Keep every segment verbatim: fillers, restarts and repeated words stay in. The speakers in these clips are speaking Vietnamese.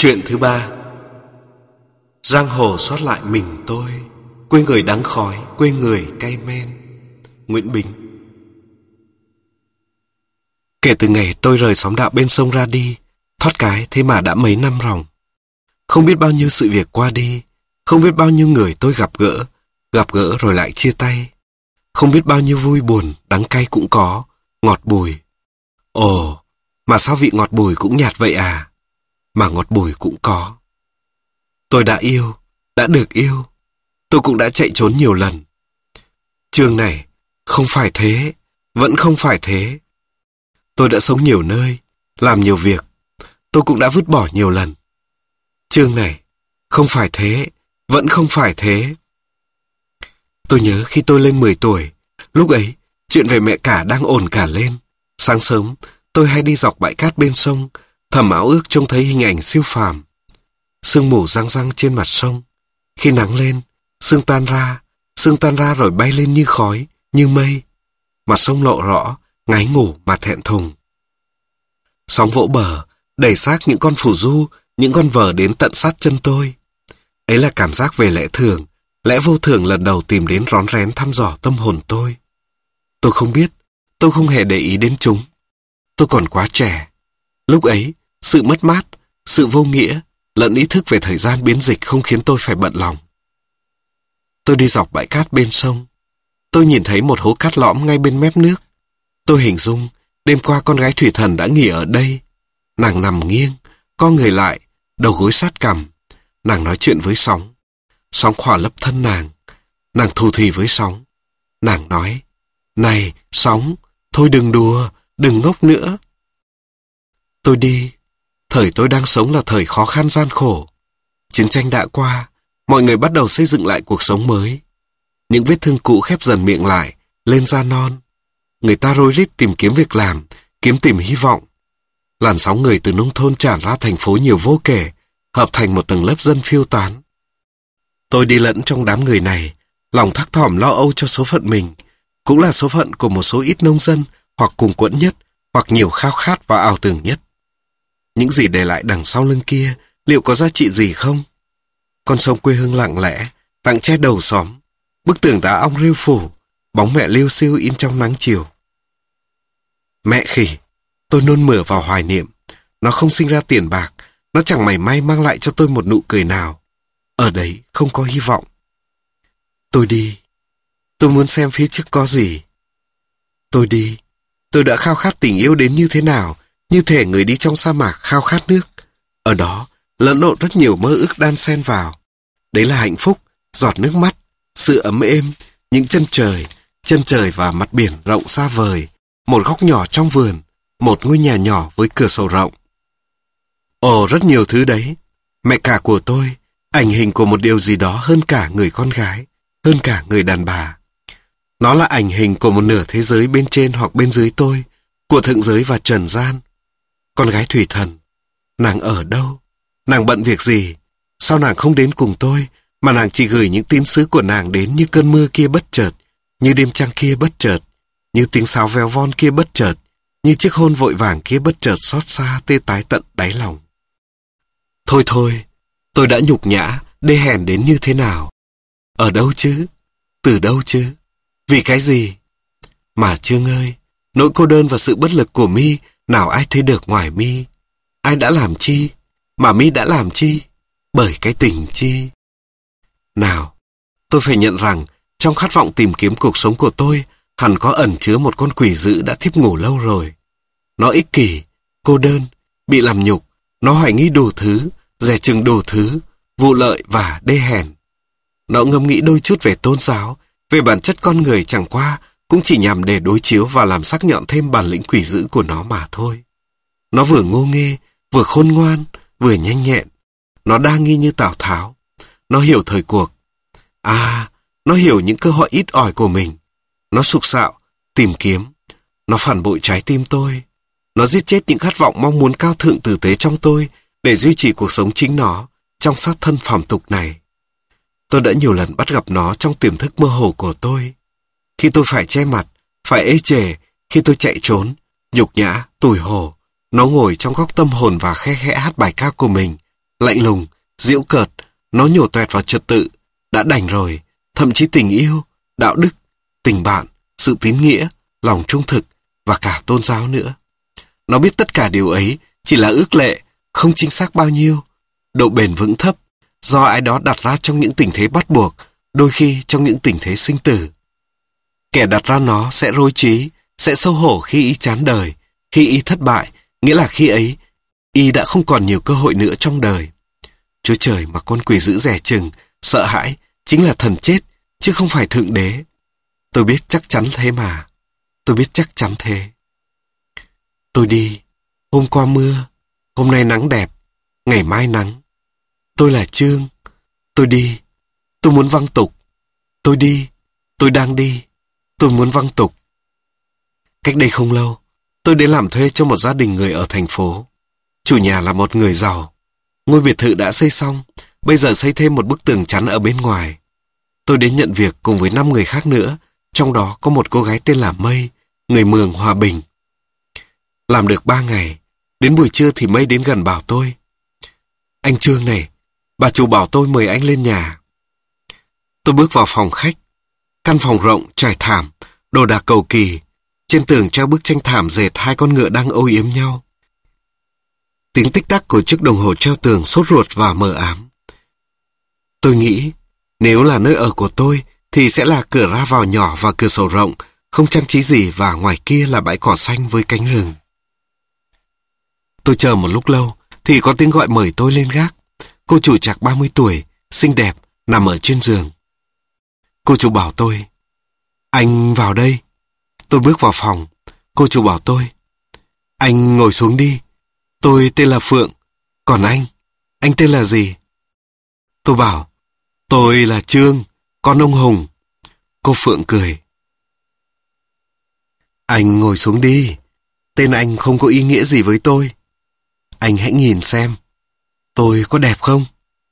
Chuyện thứ ba. Giang hồ sót lại mình tôi, quê người đắng khói, quê người cay men. Nguyễn Bình. Kể từ ngày tôi rời xóm đạo bên sông ra đi, thoát cái thế mà đã mấy năm ròng. Không biết bao nhiêu sự việc qua đi, không biết bao nhiêu người tôi gặp gỡ, gặp gỡ rồi lại chia tay. Không biết bao nhiêu vui buồn, đắng cay cũng có, ngọt bùi. Ồ, mà sao vị ngọt bùi cũng nhạt vậy à? Mà ngọt bùi cũng có. Tôi đã yêu, đã được yêu. Tôi cũng đã chạy trốn nhiều lần. Chương này, không phải thế, vẫn không phải thế. Tôi đã sống nhiều nơi, làm nhiều việc. Tôi cũng đã vứt bỏ nhiều lần. Chương này, không phải thế, vẫn không phải thế. Tôi nhớ khi tôi lên mười tuổi, lúc ấy, chuyện về mẹ cả đang ồn cả lên. Sáng sớm, tôi hay đi dọc bãi cát bên sông, thầm áo ước trông thấy hình ảnh siêu phàm. Sương mù răng răng trên mặt sông. Khi nắng lên, sương tan ra, sương tan ra rồi bay lên như khói, như mây. Mặt sông lộ rõ, ngáy ngủ mà thẹn thùng. Sóng vỗ bờ, đẩy xác những con phù du, những con vờ đến tận sát chân tôi. Ấy là cảm giác về lẽ thường, lẽ vô thường lần đầu tìm đến rón rén thăm dò tâm hồn tôi. Tôi không biết, tôi không hề để ý đến chúng. Tôi còn quá trẻ. Lúc ấy, sự mất mát, sự vô nghĩa, lẫn ý thức về thời gian biến dịch không khiến tôi phải bận lòng. Tôi đi dọc bãi cát bên sông. Tôi nhìn thấy một hố cát lõm ngay bên mép nước. Tôi hình dung, đêm qua con gái thủy thần đã nghỉ ở đây. Nàng nằm nghiêng, co người lại, đầu gối sát cằm. Nàng nói chuyện với sóng. Sóng khỏa lấp thân nàng. Nàng thù thì với sóng. Nàng nói, này, sóng, thôi đừng đùa, đừng ngốc nữa. Tôi đi. Thời tôi đang sống là thời khó khăn gian khổ. Chiến tranh đã qua, mọi người bắt đầu xây dựng lại cuộc sống mới. Những vết thương cũ khép dần miệng lại, lên da non. Người ta rối rít tìm kiếm việc làm, kiếm tìm hy vọng. Làn sóng người từ nông thôn tràn ra thành phố nhiều vô kể, hợp thành một tầng lớp dân phiêu tán. Tôi đi lẫn trong đám người này, lòng thắc thỏm lo âu cho số phận mình, cũng là số phận của một số ít nông dân, hoặc cùng quẫn nhất, hoặc nhiều khao khát và ảo tưởng nhất. Những gì để lại đằng sau lưng kia, liệu có giá trị gì không? Con sông quê hương lặng lẽ, rặng che đầu xóm, bức tường đá ong rêu phủ, bóng mẹ liêu xiêu in trong nắng chiều. Mẹ khỉ, tôi nôn mửa vào hoài niệm. Nó không sinh ra tiền bạc, nó chẳng mảy may mang lại cho tôi một nụ cười nào. Ở đấy không có hy vọng. Tôi đi. Tôi muốn xem phía trước có gì. Tôi đi. Tôi đã khao khát tình yêu đến như thế nào, như thể người đi trong sa mạc khao khát nước. Ở đó, lẫn lộn rất nhiều mơ ước đan xen vào. Đấy là hạnh phúc, giọt nước mắt, sự ấm êm, những chân trời, chân trời và mặt biển rộng xa vời, một góc nhỏ trong vườn, một ngôi nhà nhỏ với cửa sổ rộng. Ồ, rất nhiều thứ đấy. Mẹ cả của tôi, ảnh hình của một điều gì đó hơn cả người con gái, hơn cả người đàn bà. Nó là ảnh hình của một nửa thế giới bên trên hoặc bên dưới tôi, của thượng giới và trần gian. Con gái thủy thần, nàng ở đâu? Nàng bận việc gì? Sao nàng không đến cùng tôi, mà nàng chỉ gửi những tín sứ của nàng đến như cơn mưa kia bất chợt, như đêm trăng kia bất chợt, như tiếng sáo véo von kia bất chợt, như chiếc hôn vội vàng kia bất chợt xót xa tê tái tận đáy lòng. Thôi thôi, tôi đã nhục nhã, đê hèn đến như thế nào? Ở đâu chứ? Từ đâu chứ? Vì cái gì? Mà Chương ơi, nỗi cô đơn và sự bất lực của Mi nào ai thấy được ngoài Mi? Ai đã làm chi? Mà Mi đã làm chi? Bởi cái tình chi? Nào, tôi phải nhận rằng trong khát vọng tìm kiếm cuộc sống của tôi hẳn có ẩn chứa một con quỷ dữ đã thiếp ngủ lâu rồi. Nó ích kỷ, cô đơn, bị làm nhục, nó hoài nghi đủ thứ, dè chừng đủ thứ, vụ lợi và đê hèn. Nó ngẫm nghĩ đôi chút về tôn giáo, về bản chất con người chẳng qua cũng chỉ nhằm để đối chiếu và làm sắc nhọn thêm bản lĩnh quỷ dữ của nó mà thôi. Nó vừa ngô nghê, vừa khôn ngoan, vừa nhanh nhẹn. Nó đa nghi như Tào Tháo. Nó hiểu thời cuộc. À, nó hiểu những cơ hội ít ỏi của mình. Nó sục sạo, tìm kiếm. Nó phản bội trái tim tôi. Nó giết chết những khát vọng mong muốn cao thượng tử tế trong tôi để duy trì cuộc sống chính nó trong xác thân phàm tục này. Tôi đã nhiều lần bắt gặp nó trong tiềm thức mơ hồ của tôi. Khi tôi phải che mặt, phải ê chề, khi tôi chạy trốn, nhục nhã, tủi hổ, nó ngồi trong góc tâm hồn và khe khẽ hát bài ca của mình, lạnh lùng, giễu cợt, nó nhổ toẹt vào trật tự, đã đành rồi, thậm chí tình yêu, đạo đức, tình bạn, sự tín nghĩa, lòng trung thực và cả tôn giáo nữa. Nó biết tất cả điều ấy chỉ là ước lệ, không chính xác bao nhiêu, độ bền vững thấp, do ai đó đặt ra trong những tình thế bắt buộc, đôi khi trong những tình thế sinh tử. Kẻ đặt ra nó sẽ rối trí, sẽ xấu hổ khi y chán đời, khi y thất bại, nghĩa là khi ấy, y đã không còn nhiều cơ hội nữa trong đời. Chúa Trời mà con quỷ dữ dè chừng, sợ hãi, chính là thần chết, chứ không phải Thượng Đế. Tôi biết chắc chắn thế mà. Tôi biết chắc chắn thế. Tôi đi. Hôm qua mưa. Hôm nay nắng đẹp. Ngày mai nắng. Tôi là Trương. Tôi đi. Tôi muốn văng tục. Tôi đi. Tôi đang đi. Tôi muốn văng tục. Cách đây không lâu, tôi đến làm thuê cho một gia đình người ở thành phố. Chủ nhà là một người giàu. Ngôi biệt thự đã xây xong, bây giờ xây thêm một bức tường chắn ở bên ngoài. Tôi đến nhận việc cùng với năm người khác nữa, trong đó có một cô gái tên là Mây, người Mường Hòa Bình. Làm được ba ngày, đến buổi trưa thì Mây đến gần bảo tôi: "Anh Trương này, bà chủ bảo tôi mời anh lên nhà." Tôi bước vào phòng khách. Căn phòng rộng, trải thảm, đồ đạc cầu kỳ. Trên tường treo bức tranh thảm dệt hai con ngựa đang âu yếm nhau. Tiếng tích tắc của chiếc đồng hồ treo tường sốt ruột và mờ ám. Tôi nghĩ, nếu là nơi ở của tôi, thì sẽ là cửa ra vào nhỏ và cửa sổ rộng, không trang trí gì, và ngoài kia là bãi cỏ xanh với cánh rừng. Tôi chờ một lúc lâu, thì có tiếng gọi mời tôi lên gác. Cô chủ chạc ba mươi tuổi, xinh đẹp, nằm ở trên giường. Cô chủ bảo tôi: "Anh vào đây." Tôi bước vào phòng. Cô chủ bảo tôi: "Anh ngồi xuống đi. Tôi tên là Phượng. Còn anh, anh tên là gì?" Tôi bảo: "Tôi là Trương, con ông Hùng." Cô Phượng cười: "Anh ngồi xuống đi. Tên anh không có ý nghĩa gì với tôi. Anh hãy nhìn xem, tôi có đẹp không?"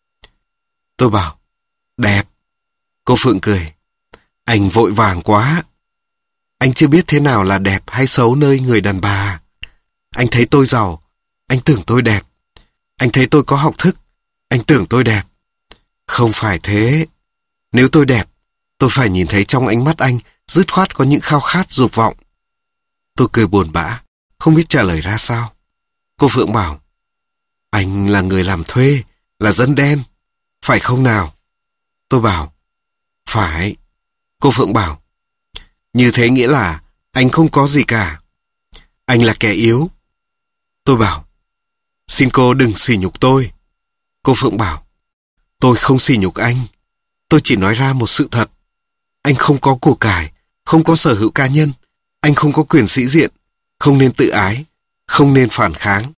Tôi bảo: "Đẹp." Cô Phượng cười: "Anh vội vàng quá. Anh chưa biết thế nào là đẹp hay xấu nơi người đàn bà. Anh thấy tôi giàu, anh tưởng tôi đẹp. Anh thấy tôi có học thức, anh tưởng tôi đẹp. Không phải thế. Nếu tôi đẹp, tôi phải nhìn thấy trong ánh mắt anh dứt khoát có những khao khát dục vọng." Tôi cười buồn bã, không biết trả lời ra sao. Cô Phượng bảo: "Anh là người làm thuê, là dân đen, phải không nào?" Tôi bảo: "Phải." Cô Phượng bảo: "Như thế nghĩa là anh không có gì cả. Anh là kẻ yếu." Tôi bảo: "Xin cô đừng sỉ nhục tôi." Cô Phượng bảo: "Tôi không sỉ nhục anh. Tôi chỉ nói ra một sự thật. Anh không có của cải, không có sở hữu cá nhân. Anh không có quyền sĩ diện, không nên tự ái, không nên phản kháng."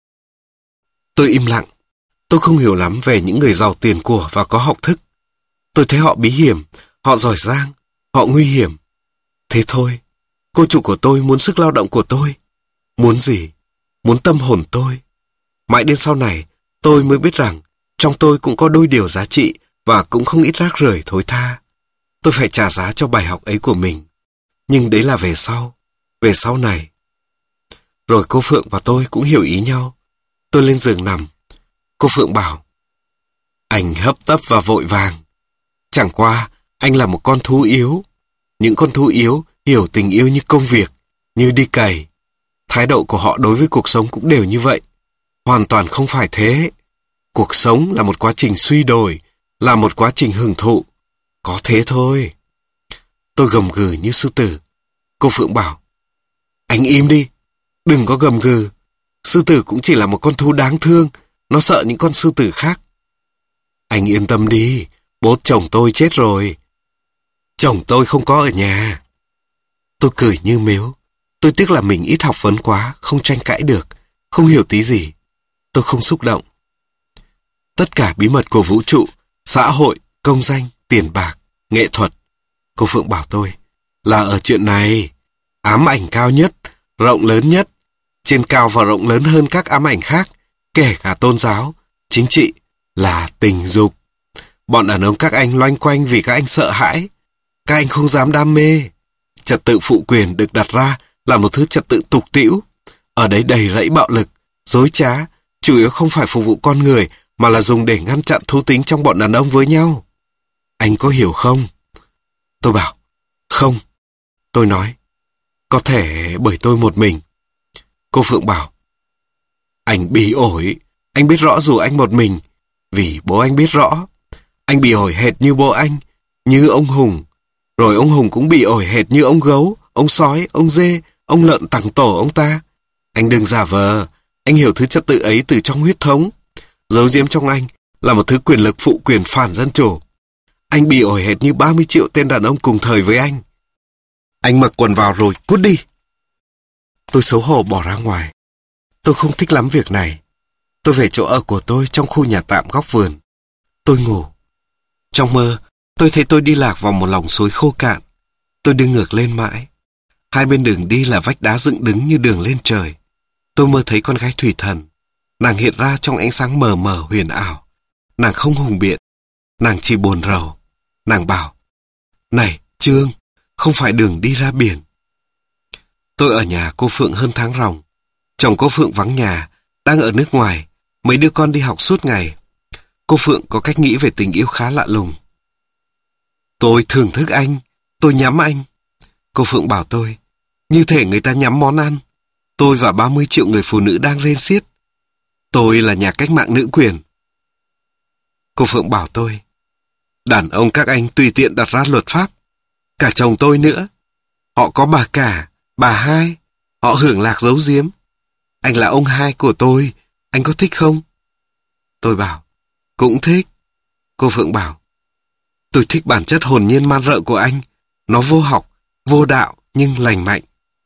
Tôi im lặng. Tôi không hiểu lắm về những người giàu tiền của và có học thức. Tôi thấy họ bí hiểm, họ giỏi giang, họ nguy hiểm. Thế thôi, cô chủ của tôi muốn sức lao động của tôi. Muốn gì? Muốn tâm hồn tôi. Mãi đến sau này, tôi mới biết rằng trong tôi cũng có đôi điều giá trị và cũng không ít rác rưởi thối tha. Tôi phải trả giá cho bài học ấy của mình. Nhưng đấy là về sau, về sau này. Rồi cô Phượng và tôi cũng hiểu ý nhau. Tôi lên giường nằm. Cô Phượng bảo: "Anh hấp tấp và vội vàng. Chẳng qua, anh là một con thú yếu. Những con thú yếu hiểu tình yêu như công việc, như đi cày. Thái độ của họ đối với cuộc sống cũng đều như vậy. Hoàn toàn không phải thế. Cuộc sống là một quá trình suy đồi, là một quá trình hưởng thụ. Có thế thôi." Tôi gầm gừ như sư tử. Cô Phượng bảo: "Anh im đi, đừng có gầm gừ. Sư tử cũng chỉ là một con thú đáng thương, nó sợ những con sư tử khác." "Anh yên tâm đi, bố chồng tôi chết rồi. Chồng tôi không có ở nhà." Tôi cười như mếu. Tôi tiếc là mình ít học vấn quá, không tranh cãi được, không hiểu tí gì. Tôi không xúc động. Tất cả bí mật của vũ trụ, xã hội, công danh, tiền bạc, nghệ thuật, cô Phượng bảo tôi, là ở chuyện này. Ám ảnh cao nhất, rộng lớn nhất, trên cao và rộng lớn hơn các ám ảnh khác, kể cả tôn giáo, chính trị, là tình dục. Bọn đàn ông các anh loanh quanh vì các anh sợ hãi. Các anh không dám đam mê. Trật tự phụ quyền được đặt ra là một thứ trật tự tục tĩu. Ở đấy đầy rẫy bạo lực, dối trá, chủ yếu không phải phục vụ con người mà là dùng để ngăn chặn thú tính trong bọn đàn ông với nhau. Anh có hiểu không? Tôi bảo, không. Tôi nói, có thể bởi tôi một mình. Cô Phượng bảo, anh bị ổi. Anh biết rõ dù anh một mình, vì bố anh biết rõ. Anh bị ổi hệt như bố anh, như ông Hùng. Rồi ông Hùng cũng bị ổi hệt như ông gấu, ông sói, ông dê, ông lợn tằng tổ ông ta. Anh đừng giả vờ. Anh hiểu thứ trật tự ấy từ trong huyết thống. Giấu giếm trong anh là một thứ quyền lực phụ quyền phản dân chủ. Anh bị ổi hệt như ba mươi triệu tên đàn ông cùng thời với anh. Anh mặc quần vào rồi cút đi. Tôi xấu hổ bỏ ra ngoài. Tôi không thích lắm việc này. Tôi về chỗ ở của tôi trong khu nhà tạm góc vườn. Tôi ngủ. Trong mơ, tôi thấy tôi đi lạc vào một lòng suối khô cạn. Tôi đi ngược lên mãi. Hai bên đường đi là vách đá dựng đứng như đường lên trời. Tôi mơ thấy con gái thủy thần. Nàng hiện ra trong ánh sáng mờ mờ huyền ảo. Nàng không hùng biện. Nàng chỉ buồn rầu. Nàng bảo, này, Trương, không phải đường đi ra biển. Tôi ở nhà cô Phượng hơn tháng ròng. Chồng cô Phượng vắng nhà, đang ở nước ngoài. Mấy đứa con đi học suốt ngày. Cô Phượng có cách nghĩ về tình yêu khá lạ lùng. Tôi thưởng thức anh, tôi nhắm anh. Cô Phượng bảo tôi, như thể người ta nhắm món ăn. Tôi và ba mươi triệu người phụ nữ đang rên xiết. Tôi là nhà cách mạng nữ quyền. Cô Phượng bảo tôi, đàn ông các anh tùy tiện đặt ra luật pháp. Cả chồng tôi nữa. Họ có bà cả, bà hai. Họ hưởng lạc giấu giếm. Anh là ông hai của tôi. Anh có thích không? Tôi bảo, cũng thích. Cô Phượng bảo, tôi thích bản chất hồn nhiên man rợ của anh. Nó vô học, vô đạo nhưng lành mạnh.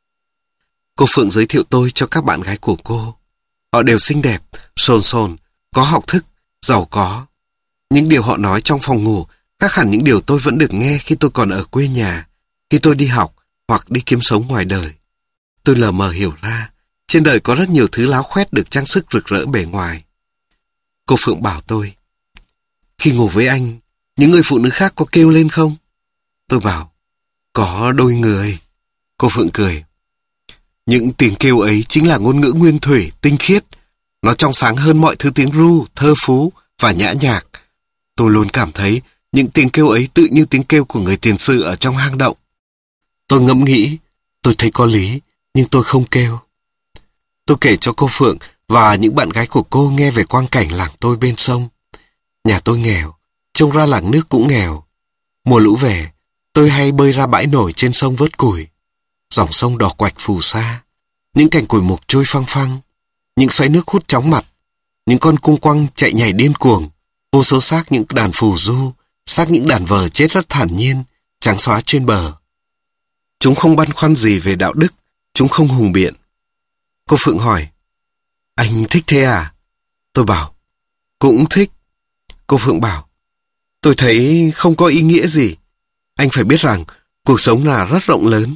Cô Phượng giới thiệu tôi cho các bạn gái của cô. Họ đều xinh đẹp, sồn sồn, có học thức, giàu có. Những điều họ nói trong phòng ngủ khác hẳn những điều tôi vẫn được nghe khi tôi còn ở quê nhà, khi tôi đi học hoặc đi kiếm sống ngoài đời. Tôi lờ mờ hiểu ra, trên đời có rất nhiều thứ láo khoét được trang sức rực rỡ bề ngoài. Cô Phượng bảo tôi, khi ngủ với anh, những người phụ nữ khác có kêu lên không? Tôi bảo, có đôi người. Cô Phượng cười. Những tiếng kêu ấy chính là ngôn ngữ nguyên thủy, tinh khiết. Nó trong sáng hơn mọi thứ tiếng ru, thơ phú và nhã nhạc. Tôi luôn cảm thấy những tiếng kêu ấy tự như tiếng kêu của người tiền sử ở trong hang động. Tôi ngẫm nghĩ, tôi thấy có lý, nhưng tôi không kêu. Tôi kể cho cô Phượng và những bạn gái của cô nghe về quang cảnh làng tôi bên sông. Nhà tôi nghèo, trông ra làng nước cũng nghèo. Mùa lũ về, tôi hay bơi ra bãi nổi trên sông vớt củi. Dòng sông đỏ quạch phù sa, những cành củi mục trôi phăng phăng, những xoáy nước hút chóng mặt, những con cung quăng chạy nhảy điên cuồng, vô số xác những đàn phù du, xác những đàn vờ chết rất thản nhiên, trắng xóa trên bờ. Chúng không băn khoăn gì về đạo đức, chúng không hùng biện. Cô Phượng hỏi, anh thích thế à? Tôi bảo, cũng thích. Cô Phượng bảo, tôi thấy không có ý nghĩa gì. Anh phải biết rằng cuộc sống là rất rộng lớn.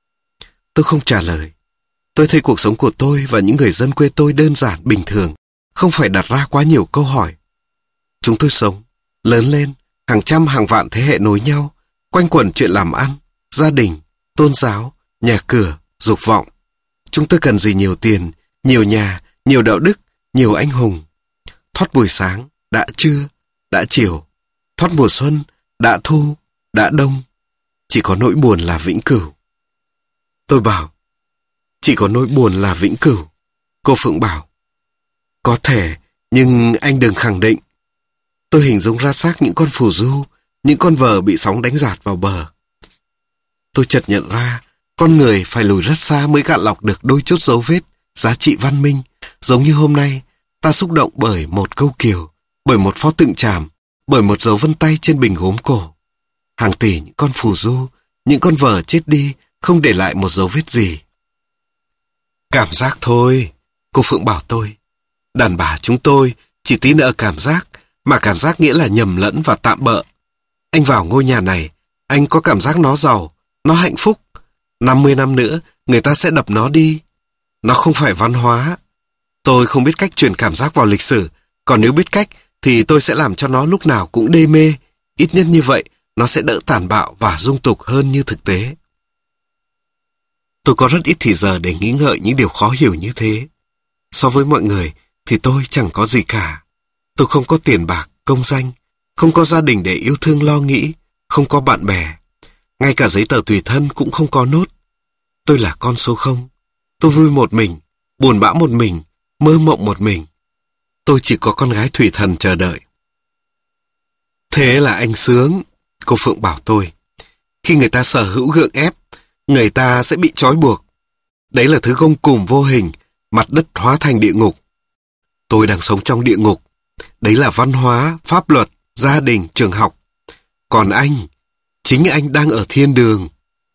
Tôi không trả lời. Tôi thấy cuộc sống của tôi và những người dân quê tôi đơn giản, bình thường, không phải đặt ra quá nhiều câu hỏi. Chúng tôi sống, lớn lên, hàng trăm hàng vạn thế hệ nối nhau, quanh quẩn chuyện làm ăn, gia đình, tôn giáo, nhà cửa, dục vọng. Chúng tôi cần gì nhiều tiền, nhiều nhà, nhiều đạo đức, nhiều anh hùng. Thoát buổi sáng, đã trưa, đã chiều. Thoát mùa xuân, đã thu, đã đông. Chỉ có nỗi buồn là vĩnh cửu. Tôi bảo, chỉ có nỗi buồn là vĩnh cửu. Cô Phượng bảo, có thể, nhưng anh đừng khẳng định. Tôi hình dung ra xác những con phù du, những con vờ bị sóng đánh dạt vào bờ. Tôi chợt nhận ra, con người phải lùi rất xa mới gạn lọc được đôi chút dấu vết, giá trị văn minh. Giống như hôm nay, ta xúc động bởi một câu kiều, bởi một pho tượng tràm, bởi một dấu vân tay trên bình gốm cổ. Hàng tỷ những con phù du, những con vờ chết đi, không để lại một dấu vết gì. Cảm giác thôi, cô Phượng bảo tôi. Đàn bà chúng tôi chỉ tin ở cảm giác, mà cảm giác nghĩa là nhầm lẫn và tạm bợ. Anh vào ngôi nhà này, anh có cảm giác nó giàu, nó hạnh phúc. năm mươi năm nữa, người ta sẽ đập nó đi. Nó không phải văn hóa. Tôi không biết cách truyền cảm giác vào lịch sử, còn nếu biết cách, thì tôi sẽ làm cho nó lúc nào cũng đê mê. Ít nhất như vậy, nó sẽ đỡ tàn bạo và dung tục hơn như thực tế. Tôi có rất ít thì giờ để nghĩ ngợi những điều khó hiểu như thế. So với mọi người thì tôi chẳng có gì cả. Tôi không có tiền bạc, công danh, không có gia đình để yêu thương lo nghĩ, không có bạn bè. Ngay cả giấy tờ tùy thân cũng không có nốt. Tôi là con số không. Tôi vui một mình, buồn bã một mình, mơ mộng một mình. Tôi chỉ có con gái Thủy Thần chờ đợi. Thế là anh sướng, cô Phượng bảo tôi. Khi người ta sở hữu gượng ép, người ta sẽ bị trói buộc. Đấy là thứ gông cùm vô hình, mặt đất hóa thành địa ngục. Tôi đang sống trong địa ngục. Đấy là văn hóa, pháp luật, gia đình, trường học. Còn anh, chính anh đang ở thiên đường.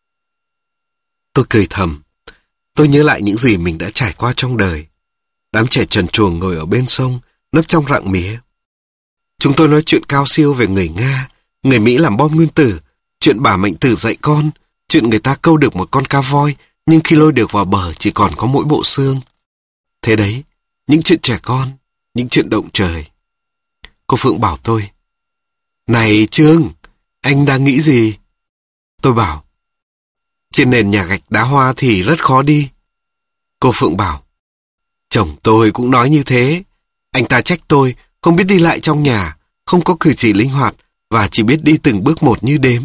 Tôi cười thầm. Tôi nhớ lại những gì mình đã trải qua trong đời. Đám trẻ trần truồng ngồi ở bên sông, nấp trong rặng mía. Chúng tôi nói chuyện cao siêu về người Nga, người Mỹ làm bom nguyên tử, chuyện bà mệnh tử dạy con, chuyện người ta câu được một con cá voi, nhưng khi lôi được vào bờ chỉ còn có mỗi bộ xương. Thế đấy, những chuyện trẻ con, những chuyện động trời. Cô Phượng bảo tôi, này Trương, anh đang nghĩ gì? Tôi bảo, trên nền nhà gạch đá hoa thì rất khó đi. Cô Phượng bảo, chồng tôi cũng nói như thế. Anh ta trách tôi không biết đi lại trong nhà, không có cử chỉ linh hoạt và chỉ biết đi từng bước một như đếm.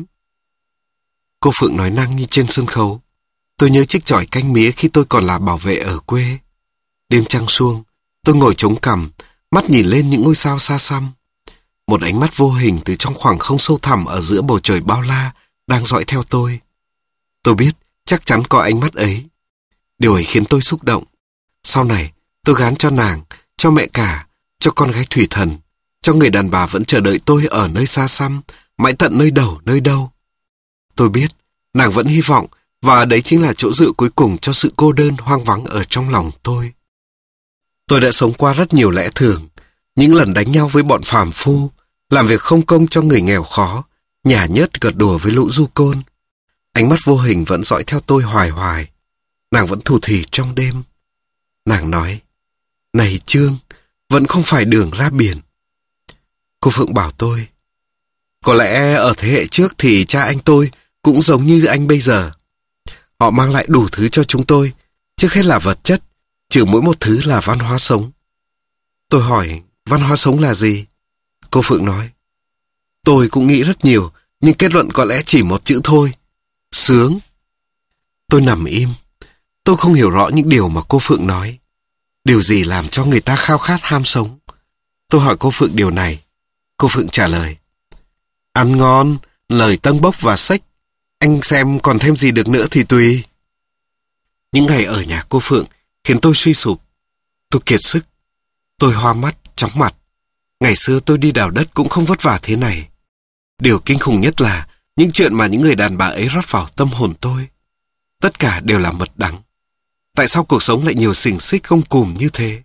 Cô Phượng nói năng như trên sân khấu. Tôi nhớ chiếc chổi canh mía khi tôi còn là bảo vệ ở quê. Đêm trăng suông, tôi ngồi chống cằm, mắt nhìn lên những ngôi sao xa xăm. Một ánh mắt vô hình từ trong khoảng không sâu thẳm ở giữa bầu trời bao la đang dõi theo tôi. Tôi biết chắc chắn có ánh mắt ấy. Điều ấy khiến tôi xúc động. Sau này, tôi gán cho nàng, cho mẹ cả, cho con gái Thủy Thần, cho người đàn bà vẫn chờ đợi tôi ở nơi xa xăm, mãi tận nơi đầu nơi đâu. Tôi biết, nàng vẫn hy vọng, và đấy chính là chỗ dựa cuối cùng cho sự cô đơn hoang vắng ở trong lòng tôi. Tôi đã sống qua rất nhiều lẽ thường, những lần đánh nhau với bọn phàm phu, làm việc không công cho người nghèo khó, nhả nhớt gật đùa với lũ du côn. Ánh mắt vô hình vẫn dõi theo tôi hoài hoài. Nàng vẫn thủ thỉ trong đêm. Nàng nói, này Trương, vẫn không phải đường ra biển. Cô Phượng bảo tôi, có lẽ ở thế hệ trước thì cha anh tôi cũng giống như anh bây giờ. Họ mang lại đủ thứ cho chúng tôi, trước hết là vật chất, trừ mỗi một thứ là văn hóa sống. Tôi hỏi, văn hóa sống là gì? Cô Phượng nói, tôi cũng nghĩ rất nhiều, nhưng kết luận có lẽ chỉ một chữ thôi, sướng. Tôi nằm im. Tôi không hiểu rõ những điều mà cô Phượng nói. Điều gì làm cho người ta khao khát ham sống? Tôi hỏi cô Phượng điều này. Cô Phượng trả lời, ăn ngon, lời tâng bốc và xách. Anh xem còn thêm gì được nữa thì tùy. Những ngày ở nhà cô Phượng khiến tôi suy sụp. Tôi kiệt sức. Tôi hoa mắt, chóng mặt. Ngày xưa tôi đi đào đất cũng không vất vả thế này. Điều kinh khủng nhất là những chuyện mà những người đàn bà ấy rót vào tâm hồn tôi. Tất cả đều là mật đắng. Tại sao cuộc sống lại nhiều xình xích không cùm như thế?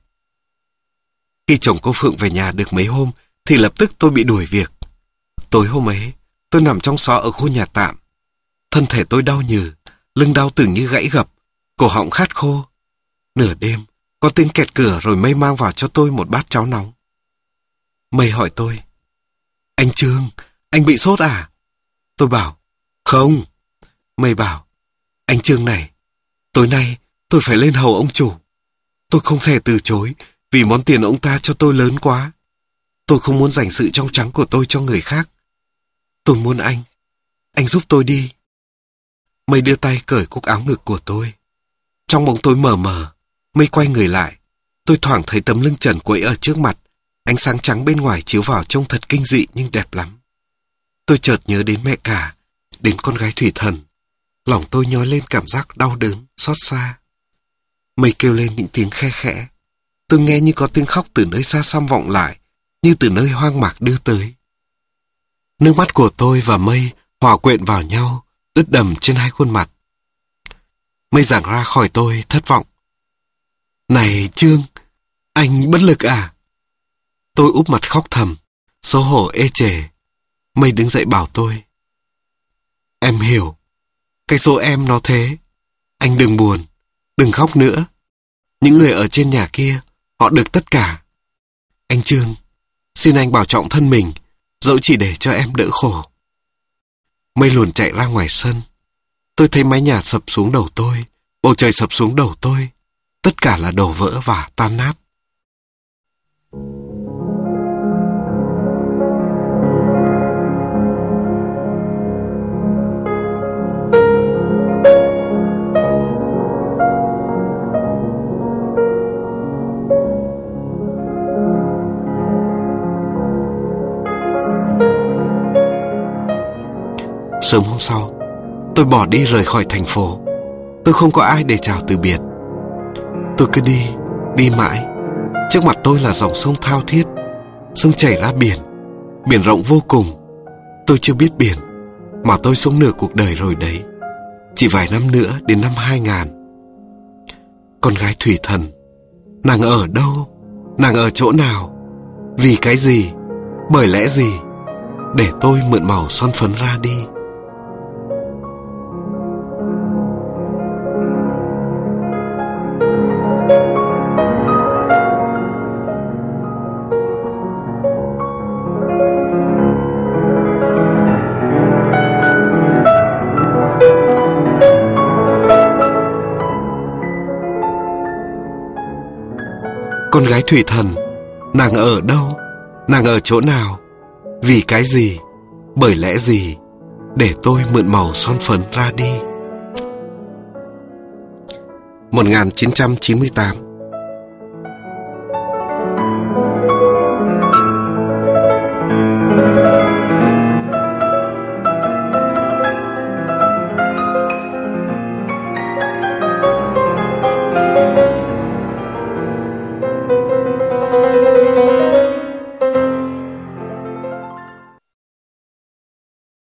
Khi chồng cô Phượng về nhà được mấy hôm thì lập tức tôi bị đuổi việc. Tối hôm ấy, tôi nằm trong xó ở khu nhà tạm. Thân thể tôi đau nhừ, lưng đau tưởng như gãy gập, cổ họng khát khô. Nửa đêm, có tiếng kẹt cửa rồi Mây mang vào cho tôi một bát cháo nóng. Mây hỏi tôi, anh Trương, anh bị sốt à? Tôi bảo, không. Mây bảo, anh Trương này, tối nay tôi phải lên hầu ông chủ. Tôi không thể từ chối vì món tiền ông ta cho tôi lớn quá. Tôi không muốn dành sự trong trắng của tôi cho người khác. Tôi muốn anh. Anh giúp tôi đi. Mây đưa tay cởi cúc áo ngực của tôi. Trong bóng tối mờ mờ, Mây quay người lại. Tôi thoảng thấy tấm lưng trần quẫy ở trước mặt. Ánh sáng trắng bên ngoài chiếu vào trông thật kinh dị nhưng đẹp lắm. Tôi chợt nhớ đến mẹ cả, đến con gái Thủy Thần. Lòng tôi nhói lên cảm giác đau đớn, xót xa. Mây kêu lên những tiếng khe khẽ. Tôi nghe như có tiếng khóc từ nơi xa xăm vọng lại, như từ nơi hoang mạc đưa tới. Nước mắt của tôi và Mây hòa quyện vào nhau, ướt đầm trên hai khuôn mặt. Mây giảng ra khỏi tôi thất vọng. Này Trương, anh bất lực à? Tôi úp mặt khóc thầm, xấu hổ ê chề. Mây đứng dậy bảo tôi, em hiểu, cái số em nó thế. Anh đừng buồn, đừng khóc nữa. Những người ở trên nhà kia, họ được tất cả. Anh Trương, xin anh bảo trọng thân mình, dẫu chỉ để cho em đỡ khổ. Mây luồn chạy ra ngoài sân. Tôi thấy mái nhà sập xuống đầu tôi, bầu trời sập xuống đầu tôi. Tất cả là đổ vỡ và tan nát. Sớm hôm sau, tôi bỏ đi rời khỏi thành phố. Tôi không có ai để chào từ biệt. Tôi cứ đi, đi mãi. Trước mặt tôi là dòng sông thao thiết, sông chảy ra biển, biển rộng vô cùng. Tôi chưa biết biển, mà tôi sống nửa cuộc đời rồi đấy. Chỉ vài năm nữa đến năm hai ngàn. Con gái thủy thần, nàng ở đâu? Nàng ở chỗ nào? Vì cái gì? Bởi lẽ gì? Để tôi mượn màu son phấn ra đi. Con gái thủy thần, nàng ở đâu? Nàng ở chỗ nào? Vì cái gì? Bởi lẽ gì? Để tôi mượn màu son phấn ra đi. một nghìn chín trăm chín mươi tám